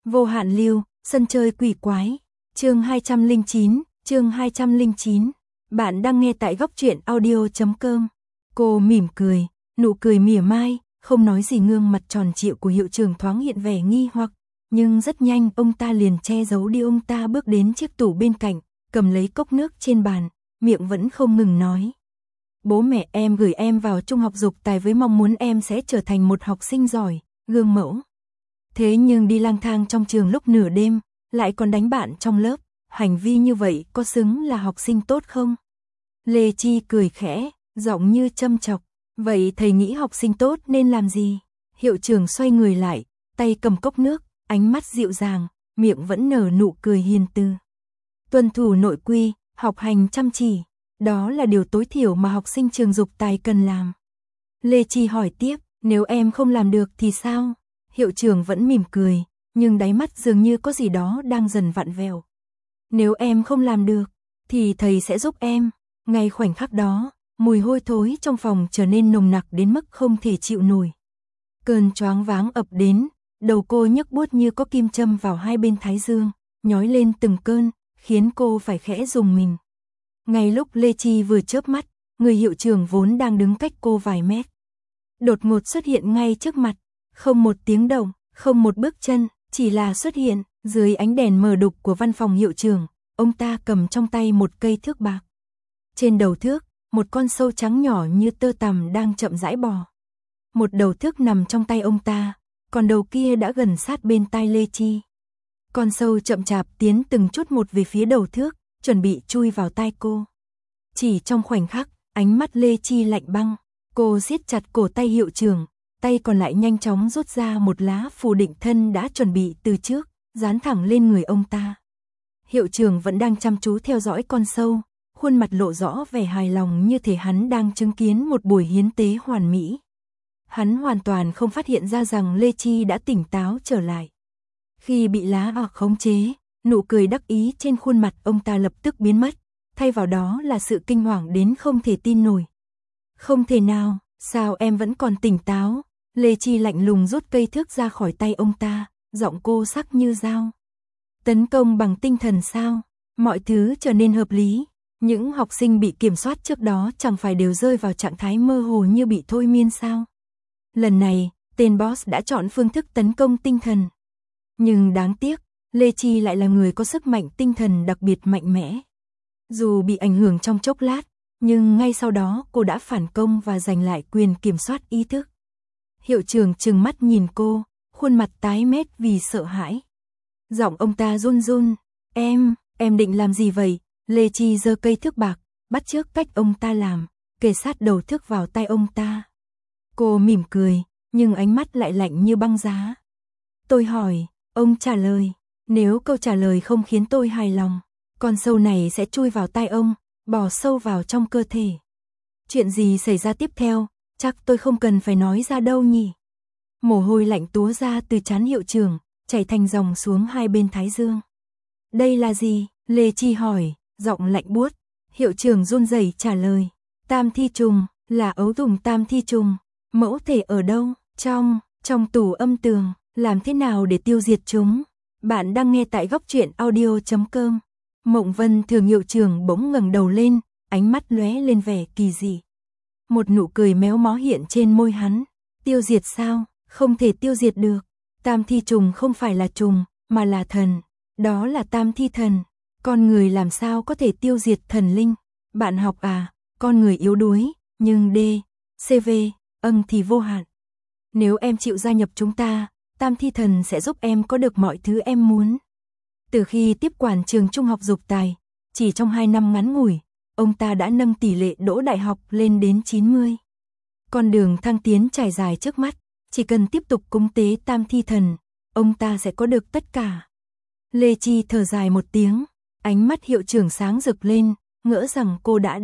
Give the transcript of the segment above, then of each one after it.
Vô hạn lưu, sân chơi quỷ quái. Chương 209. Bạn đang nghe tại góc truyện audio.com. Cô mỉm cười, nụ cười mỉa mai, không nói gì, gương mặt tròn trịa của hiệu trưởng thoáng hiện vẻ nghi hoặc, nhưng rất nhanh ông ta liền che giấu đi. Ông ta bước đến chiếc tủ bên cạnh, cầm lấy cốc nước trên bàn, miệng vẫn không ngừng nói. Bố mẹ em gửi em vào trung học dục tài với mong muốn em sẽ trở thành một học sinh giỏi, gương mẫu. Thế nhưng đi lang thang trong trường lúc nửa đêm, lại còn đánh bạn trong lớp, hành vi như vậy có xứng là học sinh tốt không? Lê Chi cười khẽ, giọng như châm chọc. Vậy thầy nghĩ học sinh tốt nên làm gì? Hiệu trưởng xoay người lại, tay cầm cốc nước, ánh mắt dịu dàng, miệng vẫn nở nụ cười hiền từ. Tuân thủ nội quy, học hành chăm chỉ, đó là điều tối thiểu mà học sinh trường dục tài cần làm. Lê Chi hỏi tiếp, nếu em không làm được thì sao? Hiệu trưởng vẫn mỉm cười, nhưng đáy mắt dường như có gì đó đang dần vặn vẹo. Nếu em không làm được, thì thầy sẽ giúp em. Ngay khoảnh khắc đó, mùi hôi thối trong phòng trở nên nồng nặc đến mức không thể chịu nổi. Cơn choáng váng ập đến, đầu cô nhức buốt như có kim châm vào hai bên thái dương, nhói lên từng cơn, khiến cô phải khẽ rùng mình. Ngay lúc Lê Chi vừa chớp mắt, người hiệu trưởng vốn đang đứng cách cô vài mét, đột ngột xuất hiện ngay trước mặt, không một tiếng động, không một bước chân, chỉ là xuất hiện. Dưới ánh đèn mờ đục của văn phòng hiệu trưởng, ông ta cầm trong tay một cây thước bạc. Trên đầu thước, một con sâu trắng nhỏ như tơ tằm đang chậm rãi bò. Một đầu thước nằm trong tay ông ta, còn đầu kia đã gần sát bên tai Lê Chi. Con sâu chậm chạp tiến từng chút một về phía đầu thước, chuẩn bị chui vào tai cô. Chỉ trong khoảnh khắc, ánh mắt Lê Chi lạnh băng, cô siết chặt cổ tay hiệu trưởng, tay còn lại nhanh chóng rút ra một lá phù định thân đã chuẩn bị từ trước, dán thẳng lên người ông ta. Hiệu trưởng vẫn đang chăm chú theo dõi con sâu, khuôn mặt lộ rõ vẻ hài lòng như thể hắn đang chứng kiến một buổi hiến tế hoàn mỹ. Hắn hoàn toàn không phát hiện ra rằng Lê Chi đã tỉnh táo trở lại. Khi bị lá bạc khống chế, nụ cười đắc ý trên khuôn mặt ông ta lập tức biến mất, thay vào đó là sự kinh hoàng đến không thể tin nổi. Không thể nào, sao em vẫn còn tỉnh táo? Lê Chi lạnh lùng rút cây thước ra khỏi tay ông ta, giọng cô sắc như dao. Tấn công bằng tinh thần sao? Mọi thứ trở nên hợp lý. Những học sinh bị kiểm soát trước đó chẳng phải đều rơi vào trạng thái mơ hồ như bị thôi miên sao? Lần này, tên boss đã chọn phương thức tấn công tinh thần. Nhưng đáng tiếc, Lê Chi lại là người có sức mạnh tinh thần đặc biệt mạnh mẽ. Dù bị ảnh hưởng trong chốc lát, nhưng ngay sau đó cô đã phản công và giành lại quyền kiểm soát ý thức. Hiệu trưởng trừng mắt nhìn cô, khuôn mặt tái mét vì sợ hãi. Giọng ông ta run run, em định làm gì vậy? Lê Chi giơ cây thước bạc, bắt chước cách ông ta làm, kề sát đầu thước vào tay ông ta. Cô mỉm cười, nhưng ánh mắt lại lạnh như băng giá. Tôi hỏi, ông trả lời, nếu câu trả lời không khiến tôi hài lòng, con sâu này sẽ chui vào tai ông, bò sâu vào trong cơ thể. Chuyện gì xảy ra tiếp theo, chắc tôi không cần phải nói ra đâu nhỉ. Mồ hôi lạnh túa ra từ trán hiệu trưởng, chảy thành dòng xuống hai bên thái dương. Đây là gì? Lê Chi hỏi, giọng lạnh buốt. Hiệu trưởng run rẩy trả lời, tam thi trùng, là ấu trùng tam thi trùng. Mẫu thể ở đâu? Trong tủ âm tường. Làm thế nào để tiêu diệt chúng? Bạn đang nghe tại góc truyện audio.com. Mộng Vân Thường hiệu trưởng bỗng ngẩng đầu lên, ánh mắt lóe lên vẻ kỳ dị. Một nụ cười méo mó hiện trên môi hắn. Tiêu diệt sao? Không thể tiêu diệt được. Tam thi trùng không phải là trùng, mà là thần. Đó là tam thi thần. Con người làm sao có thể tiêu diệt thần linh? Bạn học à, con người yếu đuối, nhưng CV, thì vô hạn. Nếu em chịu gia nhập chúng ta, tam thi thần sẽ giúp em có được mọi thứ em muốn. Từ khi tiếp quản trường trung học dục tài, chỉ trong 2 năm ngắn ngủi, ông ta đã nâng tỷ lệ đỗ đại học lên đến 90. Con đường thăng tiến trải dài trước mắt, chỉ cần tiếp tục cúng tế tam thi thần, ông ta sẽ có được tất cả. Lê Chi thở dài một tiếng, ánh mắt hiệu trưởng sáng rực lên, ngỡ rằng cô đã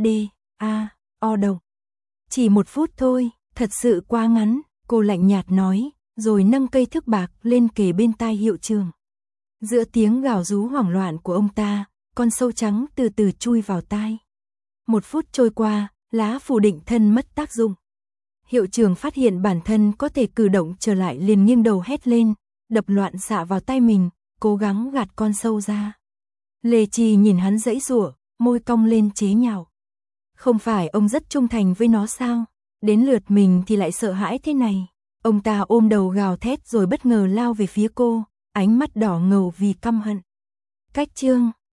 độc. Chỉ 1 phút thôi, thật sự quá ngắn, cô lạnh nhạt nói, rồi nâng cây thước bạc lên kề bên tai hiệu trưởng. Giữa tiếng gào rú hoảng loạn của ông ta, con sâu trắng từ từ chui vào tai. 1 phút trôi qua, lá phù định thân mất tác dụng. Hiệu trưởng phát hiện bản thân có thể cử động trở lại, liền nghiêng đầu hét lên, đập loạn xạ vào tay mình, cố gắng gạt con sâu ra. Lê Trì nhìn hắn giãy giụa, môi cong lên chế nhạo. Không phải ông rất trung thành với nó sao? Đến lượt mình thì lại sợ hãi thế này. Ông ta ôm đầu gào thét rồi bất ngờ lao về phía cô, ánh mắt đỏ ngầu vì căm hận. Cách chương